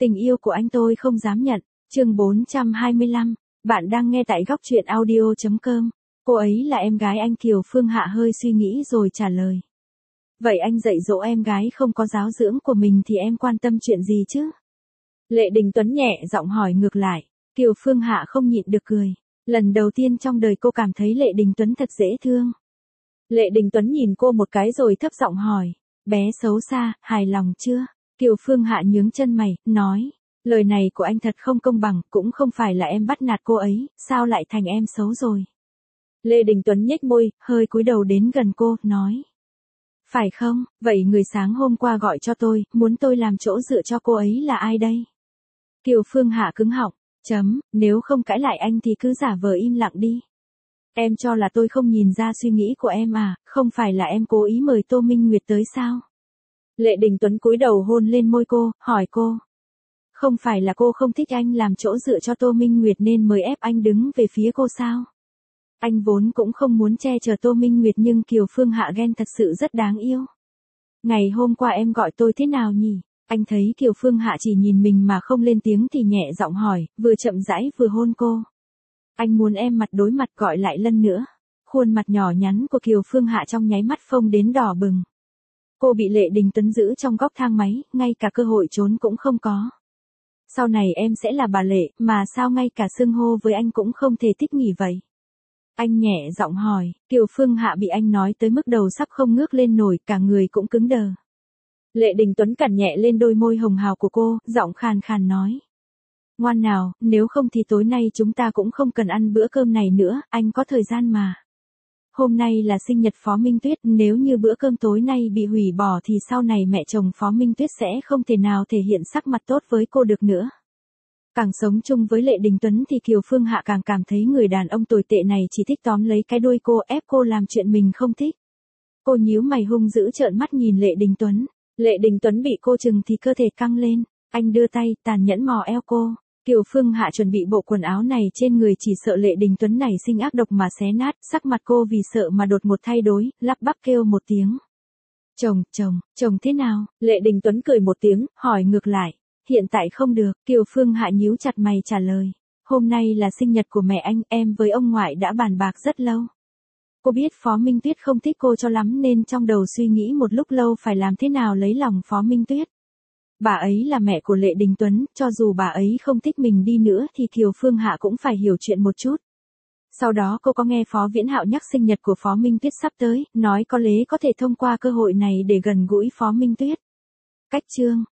Tình yêu của anh tôi không dám nhận. Chương 425. Bạn đang nghe tại góc truyện audio.com. Cô ấy là em gái anh. Kiều Phương Hạ hơi suy nghĩ rồi trả lời. Vậy anh dạy dỗ em gái không có giáo dưỡng của mình thì em quan tâm chuyện gì chứ? Lệ Đình Tuấn nhẹ giọng hỏi ngược lại. Kiều Phương Hạ không nhịn được cười. Lần đầu tiên trong đời cô cảm thấy Lệ Đình Tuấn thật dễ thương. Lệ Đình Tuấn nhìn cô một cái rồi thấp giọng hỏi. Bé xấu xa, hài lòng chưa? Kiều Phương Hạ nhướng chân mày, nói. Lời này của anh thật không công bằng, cũng không phải là em bắt nạt cô ấy, sao lại thành em xấu rồi? Lệ Đình Tuấn nhếch môi, hơi cúi đầu đến gần cô, nói. Phải không, vậy người sáng hôm qua gọi cho tôi, muốn tôi làm chỗ dựa cho cô ấy là ai đây? Kiều Phương Hạ cứng họng, nếu không cãi lại anh thì cứ giả vờ im lặng đi. Em cho là tôi không nhìn ra suy nghĩ của em à, không phải là em cố ý mời Tô Minh Nguyệt tới sao? Lệ Đình Tuấn cúi đầu hôn lên môi cô, hỏi cô. Không phải là cô không thích anh làm chỗ dựa cho Tô Minh Nguyệt nên mới ép anh đứng về phía cô sao? Anh vốn cũng không muốn che chở Tô Minh Nguyệt nhưng Kiều Phương Hạ ghen thật sự rất đáng yêu. Ngày hôm qua em gọi tôi thế nào nhỉ? Anh thấy Kiều Phương Hạ chỉ nhìn mình mà không lên tiếng thì nhẹ giọng hỏi, vừa chậm rãi vừa hôn cô. Anh muốn em mặt đối mặt gọi lại lần nữa. Khuôn mặt nhỏ nhắn của Kiều Phương Hạ trong nháy mắt phông đến đỏ bừng. Cô bị Lệ Đình Tuấn giữ trong góc thang máy, ngay cả cơ hội trốn cũng không có. Sau này em sẽ là bà Lệ, mà sao ngay cả xưng hô với anh cũng không thể thích nghỉ vậy? Anh nhẹ giọng hỏi, Kiều Phương Hạ bị anh nói tới mức đầu sắp không ngước lên nổi, cả người cũng cứng đờ. Lệ Đình Tuấn cắn nhẹ lên đôi môi hồng hào của cô, giọng khàn khàn nói. Ngoan nào, nếu không thì tối nay chúng ta cũng không cần ăn bữa cơm này nữa, anh có thời gian mà. Hôm nay là sinh nhật Phó Minh Tuyết, nếu như bữa cơm tối nay bị hủy bỏ thì sau này mẹ chồng Phó Minh Tuyết sẽ không thể nào thể hiện sắc mặt tốt với cô được nữa. Càng sống chung với Lệ Đình Tuấn thì Kiều Phương Hạ càng cảm thấy người đàn ông tồi tệ này chỉ thích tóm lấy cái đuôi cô, ép cô làm chuyện mình không thích. Cô nhíu mày hung dữ trợn mắt nhìn Lệ Đình Tuấn. Lệ Đình Tuấn bị cô chừng thì cơ thể căng lên. Anh đưa tay, tàn nhẫn mò eo cô. Kiều Phương Hạ chuẩn bị bộ quần áo này trên người chỉ sợ Lệ Đình Tuấn này sinh ác độc mà xé nát, sắc mặt cô vì sợ mà đột ngột thay đổi, lắp bắp kêu một tiếng. Chồng thế nào? Lệ Đình Tuấn cười một tiếng, hỏi ngược lại. Hiện tại không được, Kiều Phương Hạ nhíu chặt mày trả lời. Hôm nay là sinh nhật của mẹ anh, em với ông ngoại đã bàn bạc rất lâu. Cô biết Phó Minh Tuyết không thích cô cho lắm nên trong đầu suy nghĩ một lúc lâu phải làm thế nào lấy lòng Phó Minh Tuyết. Bà ấy là mẹ của Lệ Đình Tuấn, cho dù bà ấy không thích mình đi nữa thì Kiều Phương Hạ cũng phải hiểu chuyện một chút. Sau đó cô có nghe Phó Viễn Hạo nhắc sinh nhật của Phó Minh Tuyết sắp tới, nói có lẽ có thể thông qua cơ hội này để gần gũi Phó Minh Tuyết. Cách chương